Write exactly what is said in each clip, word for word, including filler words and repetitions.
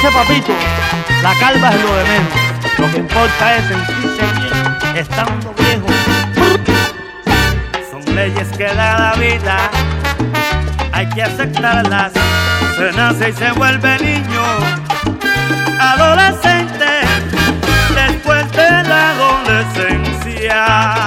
dice papito, la calva es lo de menos. Lo que importa es sentirse bien estando viejo. Son leyes que da la vida, hay que aceptarlas. Se nace y se vuelve niño, adolescente, después de la adolescencia.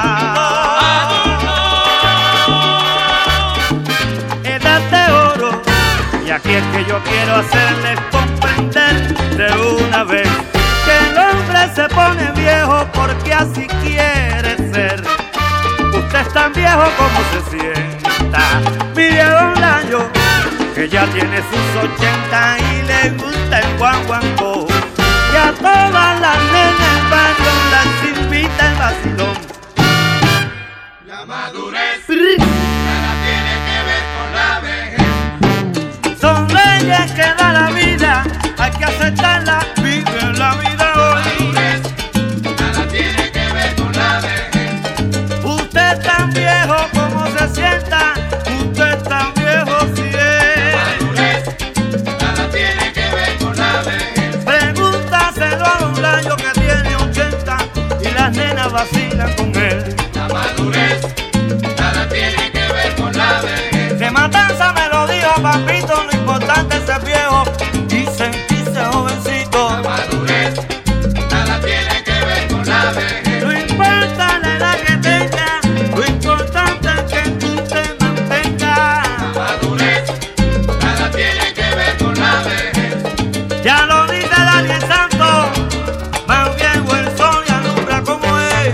Edad de oro, y aquí es que yo quiero hacerles comprender de una vez que el hombre se pone viejo porque así quiere ser. Usted es tan viejo como se sienta. Mire a Don Layo, que ya tiene sus ochenta y le gusta el guaguancó. Y a todas las nenas del barrio las invita el vacilón. La madurez nada tiene que ver con la vejez. Son leyes que da la vida, hay que aceptarla, vive la vida hoy. La madurez nada tiene que ver con la vejez. Usted es tan viejo como se sienta, usted es tan viejo si es. La madurez nada tiene que ver con la vejez. Pregúntaselo a Don Layo que tiene ochenta y las nenas vacilan con él. La madurez nada tiene que ver con la vejez. Que Matanza me lo dijo papito, lo importante es ser viejo y sentirse jovencito. La madurez nada tiene que ver con la vejez. No importa la edad que tenga, lo importante es que tú te mantengas. La madurez nada tiene que ver con la vejez. Ya lo dice Daniel Santos, más viejo el sol y alumbra como es.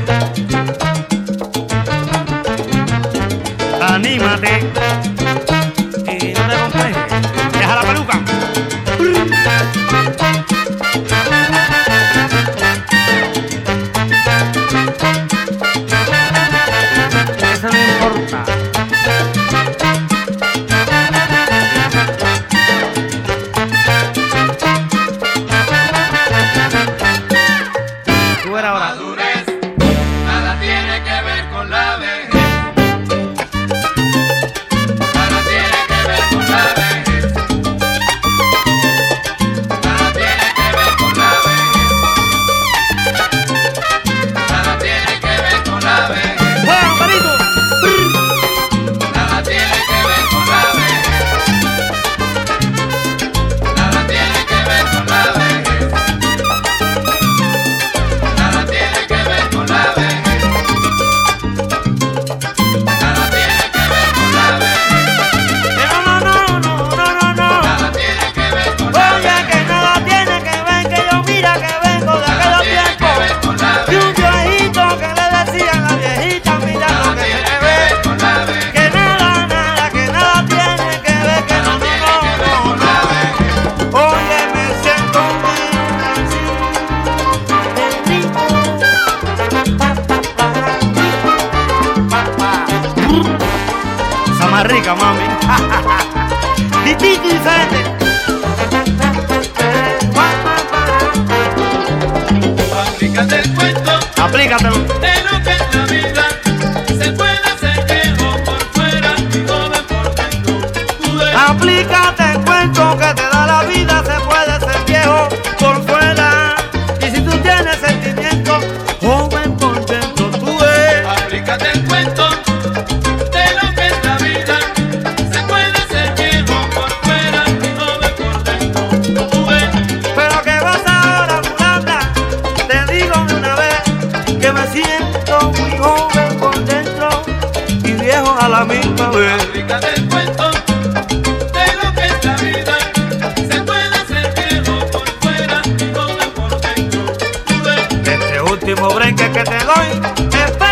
Anímate y no te complejes, deja la peluca. Eso no importa. Tú eres La ahora. madurez nada tiene que ver con la vejez. Nada tiene que ver con la vejez. Nada tiene que ver con la vejez. Nada tiene que ver con la vejez. ¡Juega, Marito! Nada tiene que ver con la vejez. Nada tiene que ver con la vejez. Nada tiene que ver con la vejez. Nada tiene que ver con la vejez. Que no, no, no, no, no, no, no. Nada tiene que ver con la Oye, vejez. que nada tiene que ver, que yo mira que vengo de Nada aquellos tiene que ver con la tiempos. Y un vejez. viejito que le decían a la viejita, mira lo Nada que tiene se que ve. ver con la vejez. Que nada, nada, que nada tiene que ver, que no, Nada no, tiene que ver no, con no, la no. vejez. Oye, me siento muy esa más rica, mami. Distinto y diferente. Aplícate el cuento Aplícatelo. de lo que es la vida. Se puede ser viejo por fuera y joven por dentro. Tú ves. Aplícate el cuento que te da la vida, se puede ser viejo por fuera. Y si tú tienes sentimiento, joven por dentro, tú ves. Aplícate el cuento de lo que es la vida. Se puede ser viejo por fuera y joven por dentro. Tú ves. Pero que vas ahora, mulata, te digo de una vez que me siento muy joven por dentro y viejo a la misma vez. Aplícate el cuento de lo que es la vida. Se puede ser viejo por fuera y joven por dentro. Tú ves. Este último break que te doy, espera.